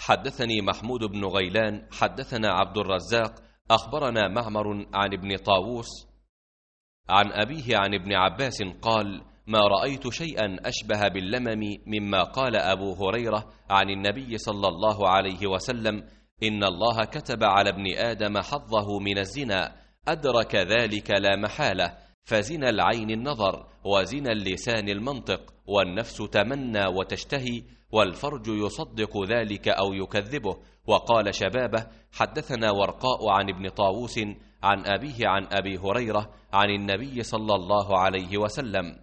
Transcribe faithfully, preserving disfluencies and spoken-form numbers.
حدثني محمود بن غيلان حدثنا عبد الرزاق أخبرنا معمر عن ابن طاووس عن أبيه عن ابن عباس قال: ما رأيت شيئا أشبه باللمم مما قال أبو هريرة عن النبي صلى الله عليه وسلم: إن الله كتب على ابن آدم حظه من الزنا، أدرك ذلك لا محالة، فزنا العين النظر، وزنا اللسان المنطق، والنفس تمنى وتشتهي، والفرج يصدق ذلك أو يكذبه. وقال شبابه: حدثنا ورقاء عن ابن طاووس عن أبيه عن أبي هريرة عن النبي صلى الله عليه وسلم